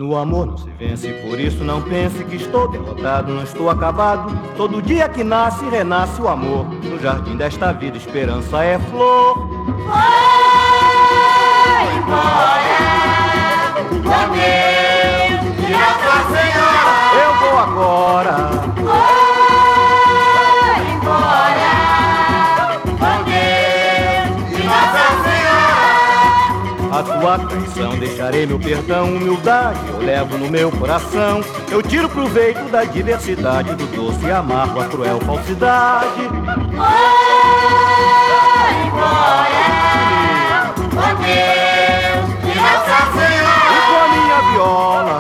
No amor não se vence, por isso não pense que estou derrotado, não estou acabado. Todo dia que nasce, renasce o amor. No jardim desta vida, esperança é flor. Vai embora, com Deus e Nossa Senhora. Eu vou agora. Vai embora, com Deus e Nossa Senhora. A tua traição deixarei meu perdão, humildade eu levo no meu coração. Eu tiro proveito da diversidade, do doce e amargo, a cruel falsidade. Vai embora, com Deus e Nossa Senhora. E com a minha viola.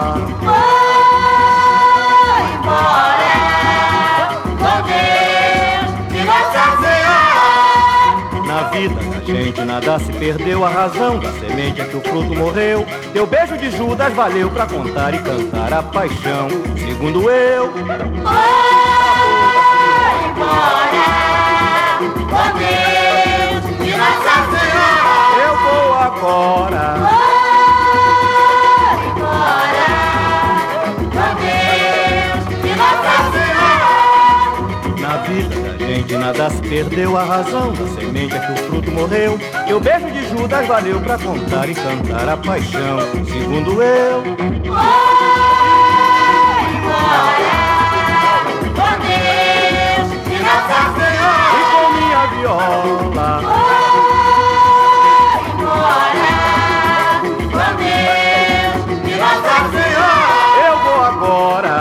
Vai embora, com Deus e Nossa Senhora. Na vida da gente nada se perdeu, a razão da semente é que o fruto morreu. Teu beijo de Judas valeu pra contar e cantar a paixão, segundo eu. Vai embora, com Deus e Nossa Senhora. Eu vou agora. Vai embora, com Deus e Nossa Senhora. Na vida da gente nada se perdeu, a razão da semente é que o fruto morreu. Teu beijo de Judas valeu pra contar e cantar a paixão, segundo eu. Vai embora, com Deus e Nossa Senhora. E com minha viola. Vai embora, com Deus e Nossa Senhora. Eu vou agora.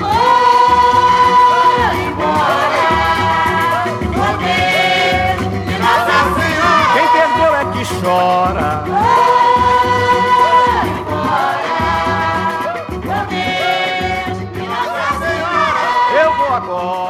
Vai embora, com Deus e Nossa Senhora. Quem perdeu é que chora. Vai embora, com Deus e Nossa Senhora. Eu vou agora.